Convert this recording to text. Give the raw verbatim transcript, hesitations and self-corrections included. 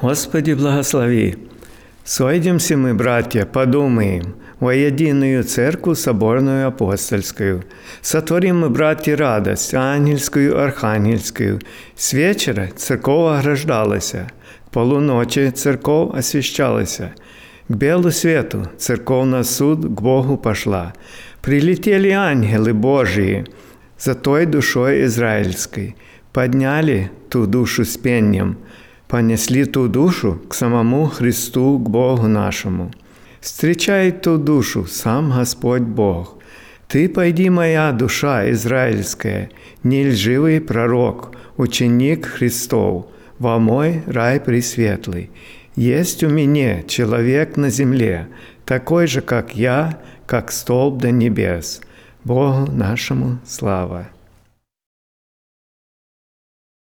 Господи, благослови. Сойдемся мы, братья, подумаем во единую церковь соборную апостольскую. Сотворим мы, братья, радость ангельскую, архангельскую. С вечера церковь ограждалась, к полуночи церковь освящалась. К белу свету церковь на суд к Богу пошла. Прилетели ангелы Божии за той душой израильской, подняли ту душу с пением, понесли ту душу к самому Христу, к Богу нашему. Встречает ту душу сам Господь Бог. Ты пойди, моя душа израильская, не лживый пророк, ученик Христов, во мой рай пресветлый. Есть у меня человек на земле, такой же, как я, как столб до небес. Богу нашему слава.